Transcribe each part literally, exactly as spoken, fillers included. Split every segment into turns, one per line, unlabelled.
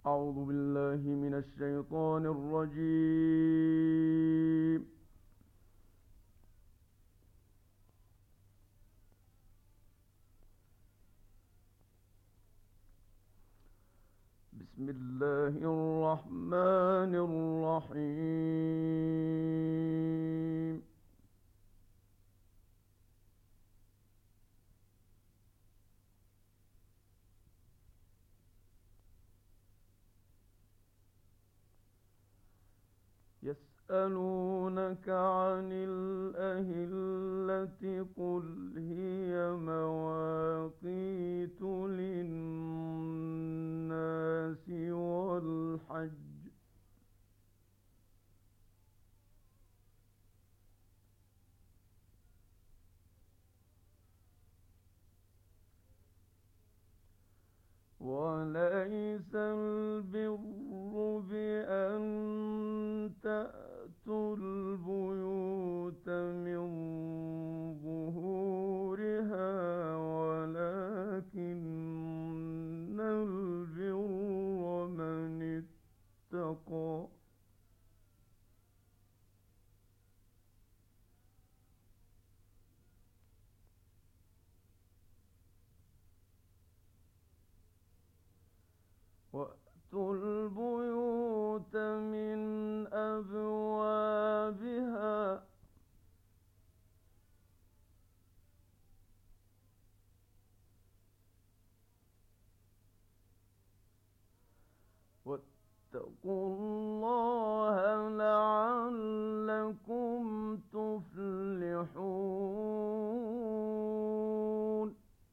أعوذ بالله من الشيطان الرجيم. بسم الله الرحمن الرحيم. يسألونك عن الأهلة قل هي مواقيت للناس والحج، وليس البر بأن تأتوا البيوت من ظهورها، ولكن البر من اتقى. وَأْتُوا الْبُيُوتَ مِنْ أَبْوَابِهَا، وَاتَّقُوا اللَّهَ لَعَلَّكُمْ تُفْلِحُونَ.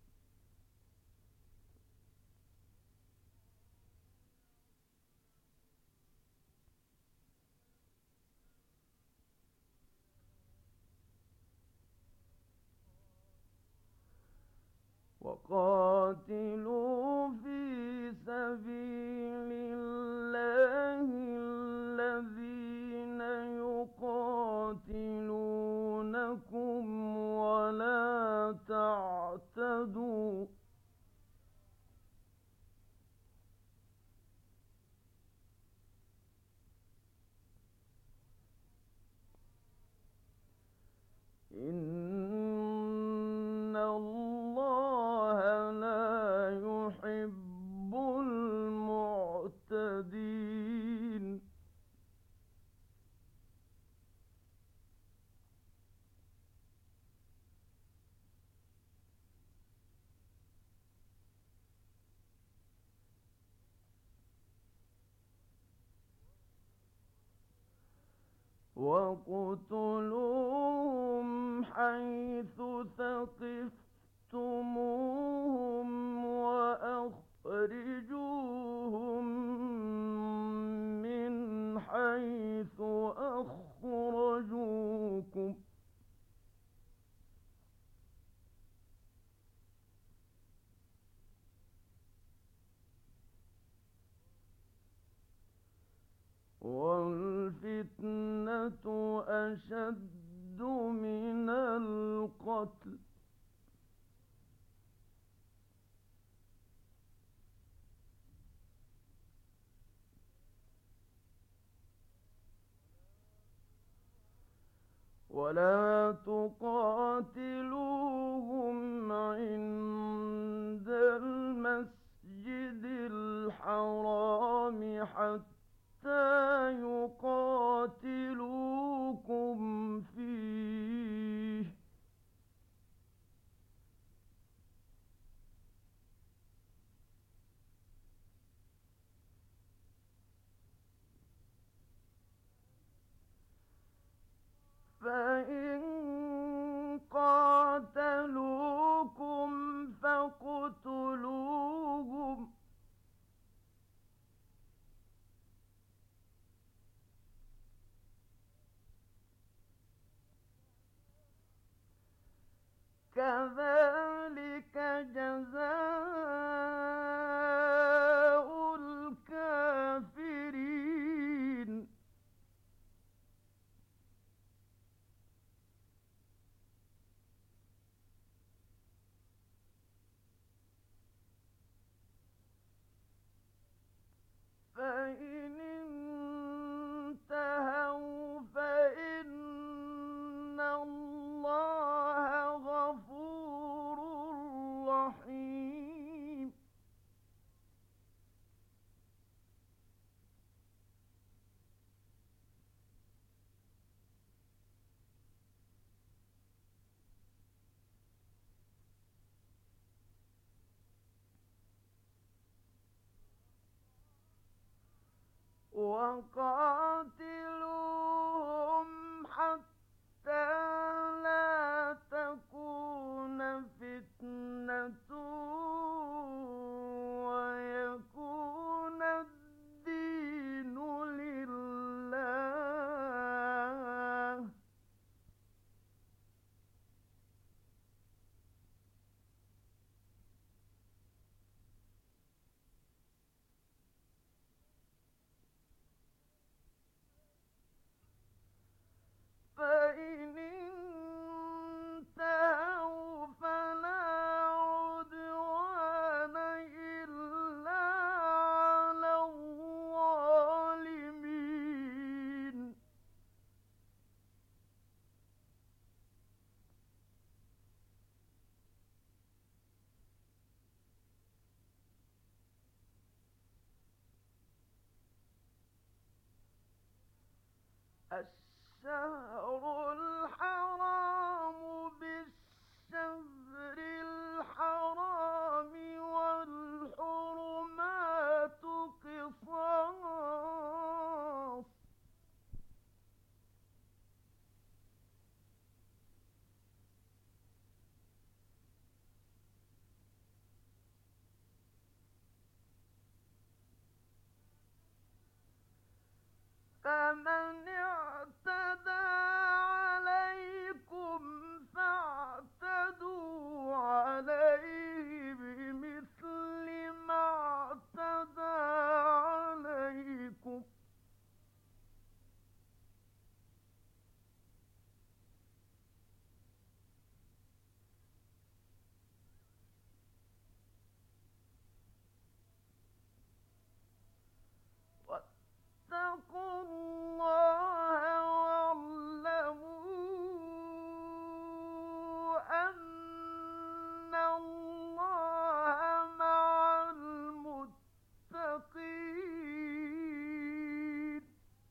وَقَاتِلُوا فِي سَبِيلِ اللَّهِ الَّذِينَ يُقَاتِلُونَكُمْ وَلَا تَعْتَدُوا، إِنَّ اللَّهَ لَا يُحِبُّ الْمُعْتَدِينَ. وَاقْتُلُوهُمْ حَيْثُ ثَقِفْتُمُوهُمْ وَأَخْرِجُوهُم مِّنْ حَيْثُ أَخْرَجُوكُمْ ۚ وَالْفِتْنَةُ أَشَدُّ مِنَ الْقَتْلِ ۗ وَلَا تُقَاتِلُوهُمْ عِندَ الْمَسْجِدِ الْحَرَامِ حَتَّىٰ يُقَاتِلُوكُمْ فِيهِ ۖ فَإِن قَاتَلُوكُمْ فَاقْتُلُوهُمْ ۗ كَذَٰلِكَ جَزَاءُ الْكَافِرِينَ. وقاتلوهم حتى لا تكون فتنة ويكون الدين لله. فإن انتهوا فلا عدوان إلا على الظالمين. الشهر الحرام بالشهر الحرام والحرمات قصاص. فمن اعتدى عليكم فاعتدوا عليه بمثل ما اعتدى عليكم. واتقوا الله واعلموا أن الله مع المتقين.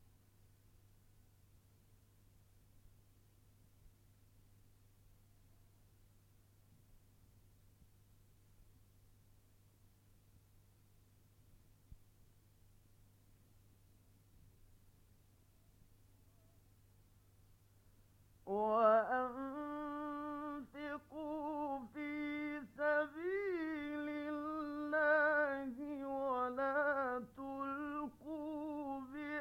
وأنفقوا في سبيل الله ولا تلقوا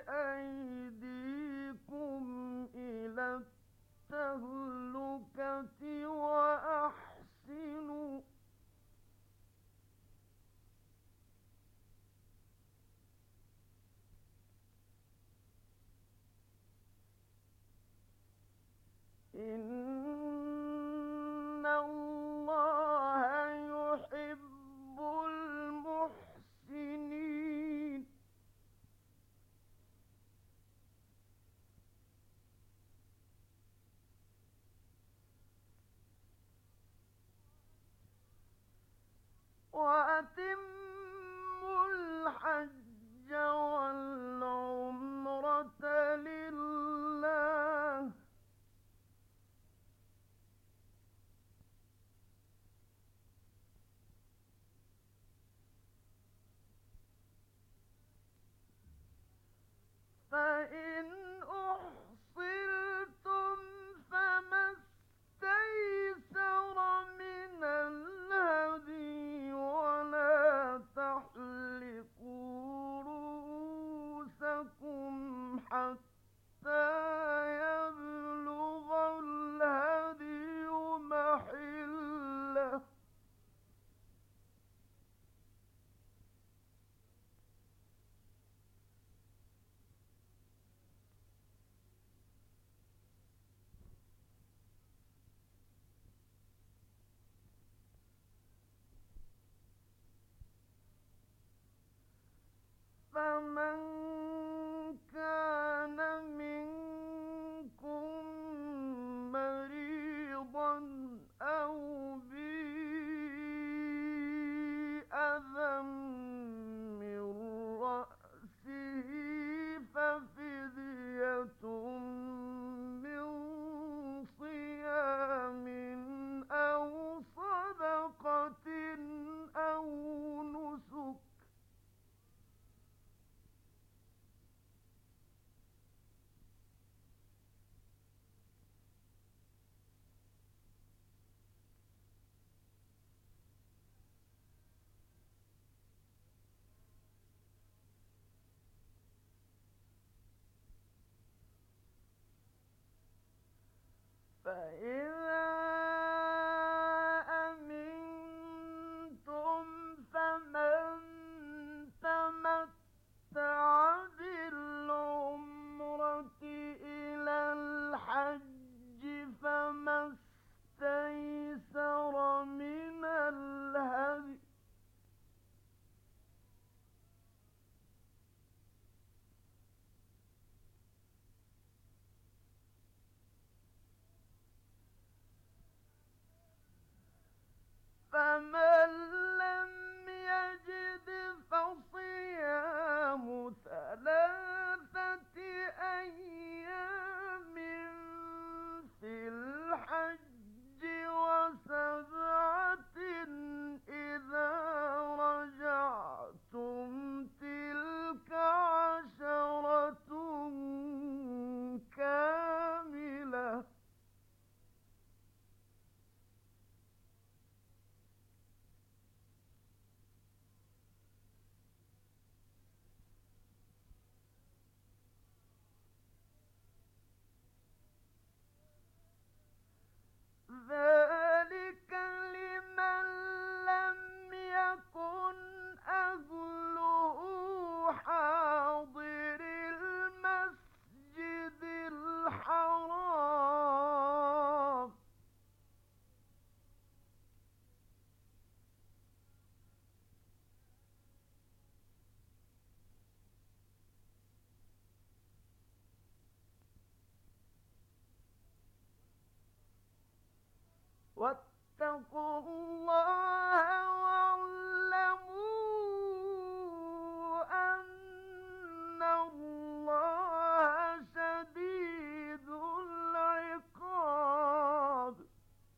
بأيديكم إلى التهلكة وأحسنوا إن الله يحب المحسنين. وأتموا الحج والعمرة لله. فإن أحصرتم فما استيسر من الهدي ولا تحلقوا فإذا أمنتم فمن تمتع بالعمرة إلى الحج فما استيسر من الهدي فمن لم يجد فصيام ثلاثة أيام في الحج وسبعة إذا رجعتم تلك عشرة كاملة ذلك لمن لم يكن أهله حاضر المسجد الحرام واتقوا الله واعلموا أن الله شديد العقاب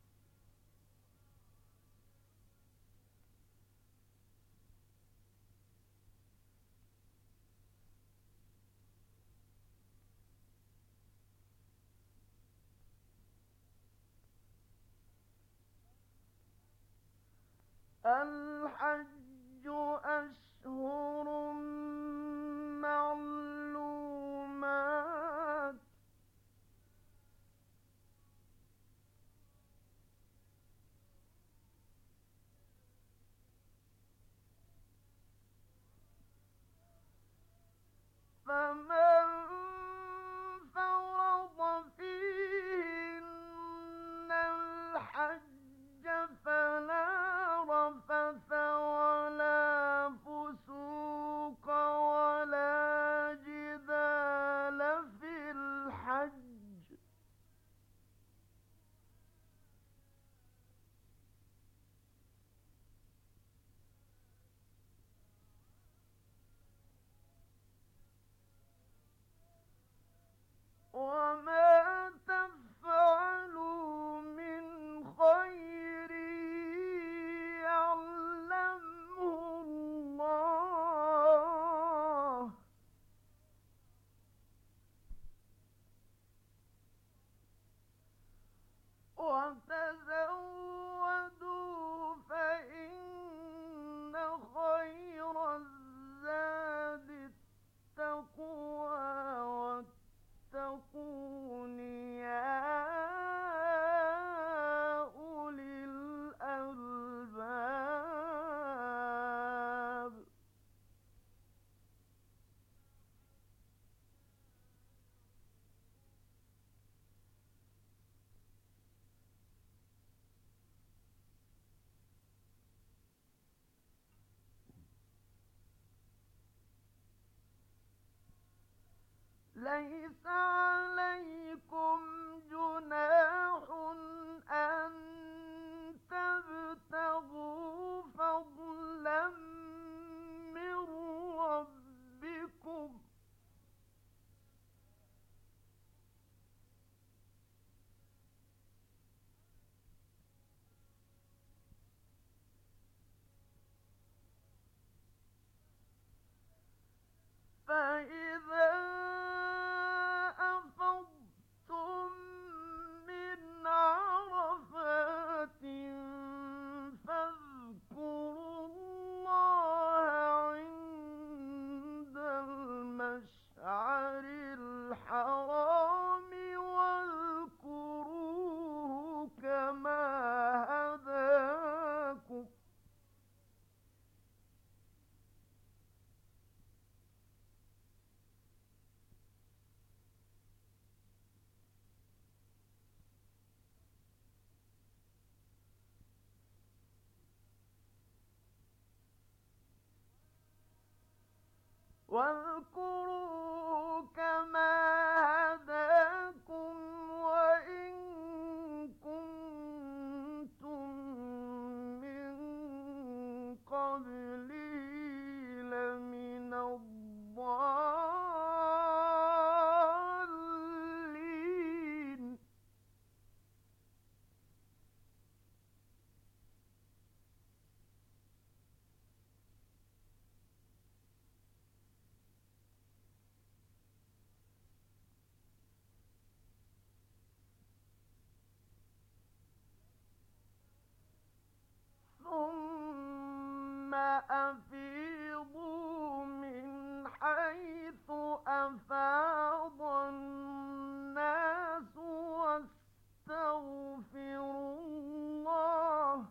الحج أشهر معلومات فمن فرض فيهن الحج فلا رفث ولا فسوق ولا جدال في الحج وما تفعلوا من خير يعلمه الله وتزودوا فإن خير الزاد التقوى واتقون يا أولي الألباب ليس عليكم جناح أن تبتغوا فضلا من ربكم فإذا أفيضوا من حيث أفاض الناس واستغفروا الله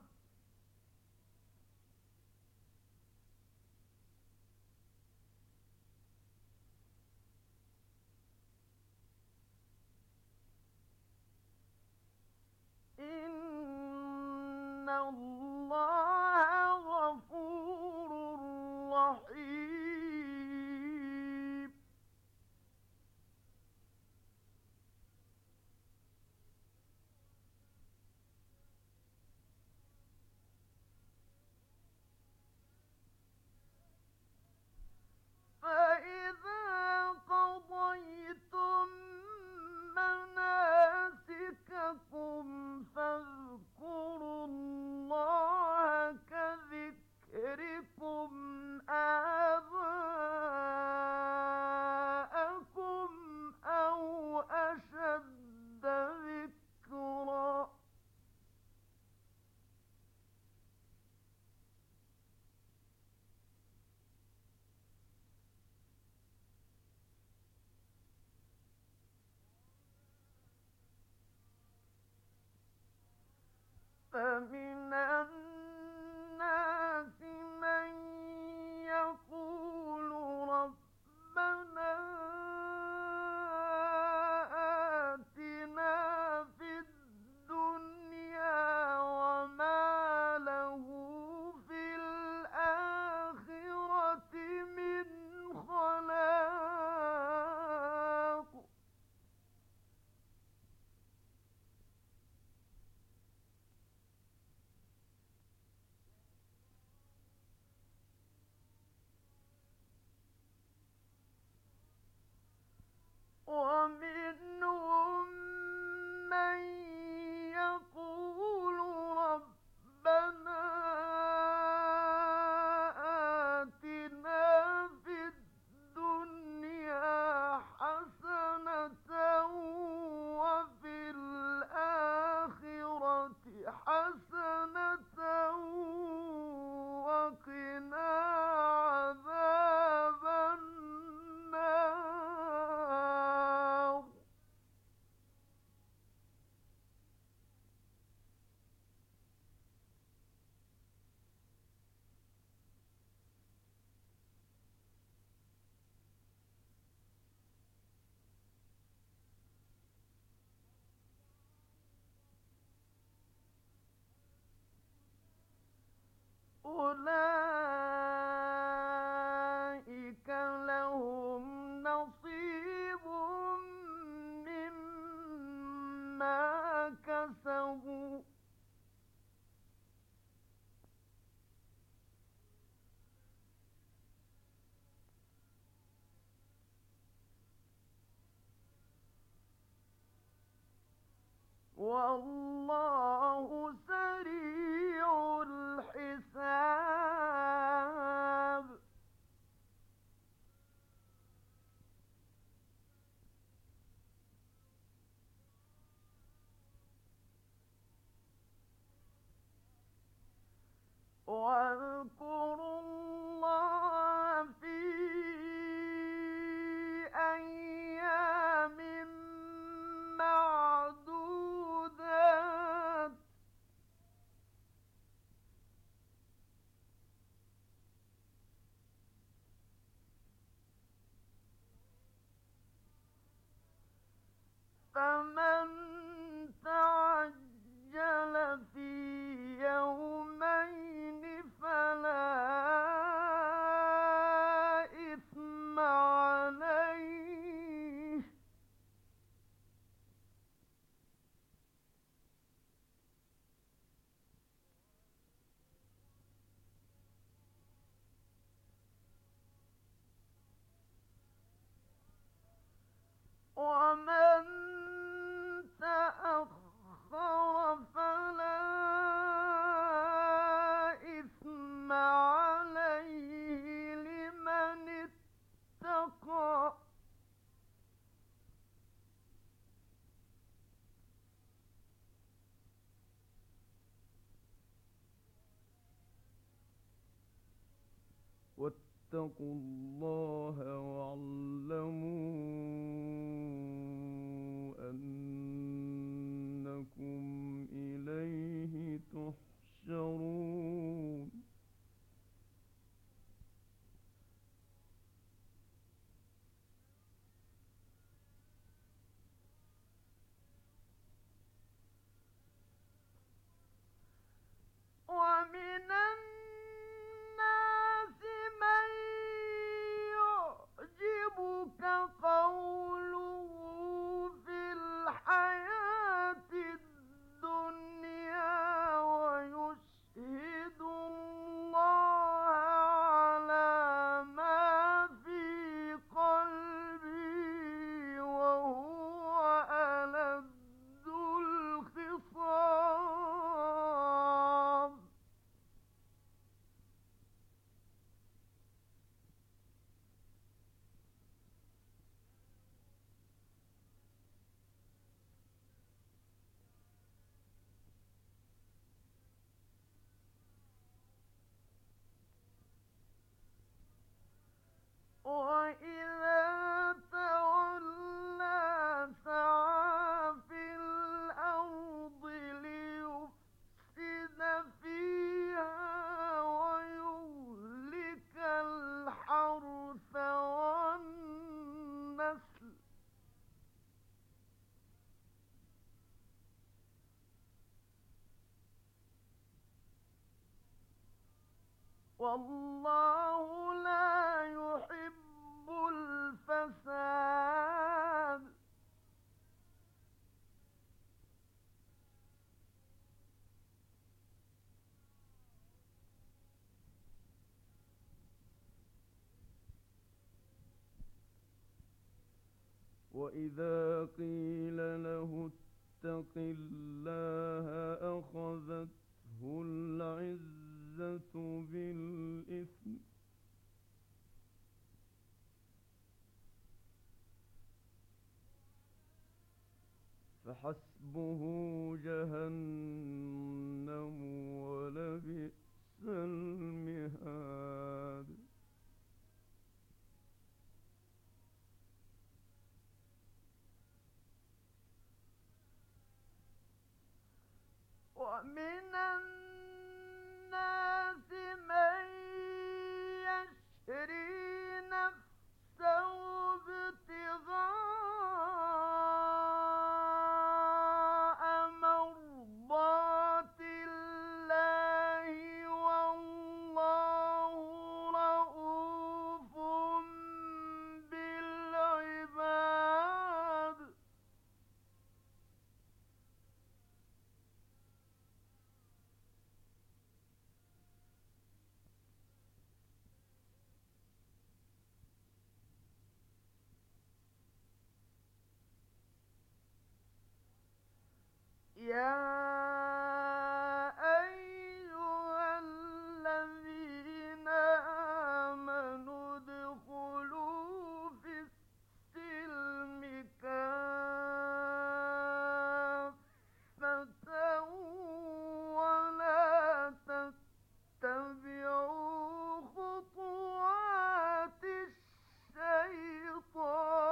إن الله غفور رحيم. فإذا قضيتم مناسككم فاذكروا الله كذكركم آباءكم أو أشد ذكرا. فمن الناس من يقول ربنا آتنا في الدنيا وما له في الآخرة من خلاق. ومنهم من يقول ربنا آتنا في الدنيا حسنة وفي الآخرة حسنة وقنا عذاب النار. أولئك لهم نصيب مما كسبوا والله سريع الحساب. واذكروا الله في أيام معدودات فمن تعجل في يومين فلا إثم عليه ومن
واتقوا الله واعلموا أنكم إليه تحشرون
ومن الناس من يعجبك قوله في الحياة الدنيا ويشهد الله على ما في قلبه وهو ألد الخصام. وإذا تولى سعى في الأرض ليفسد فيها ويهلك الحرث والنسل والله لا يحب الفساد.
وإذا قيل له اتق الله أخذته العزة بالإثم فحسبه جهنم ولبئس المهاد.
ومن الناس من يشري نفسه ابتغاء مرضات الله والله رؤوف بالعباد. يا أيها الذين آمنوا ادخلوا في السلم كافة ولا تتبعوا خطوات الشيطان.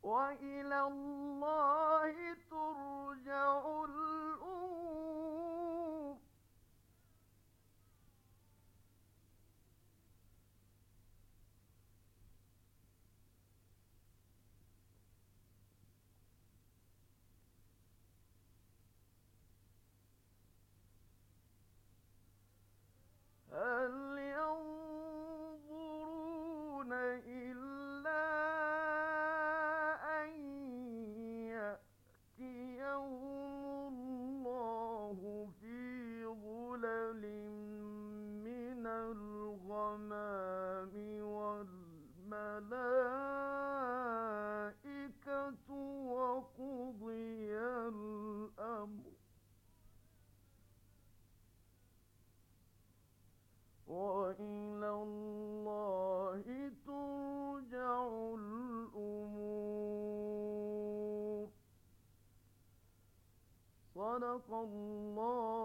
وإلى الله ترجع الأمور. هل ينظرون إلا أن يأتيهم الله في ظلل من الغمام والملائكة وقضي الأمر وإلى الله ترجع الأمور. صدق الله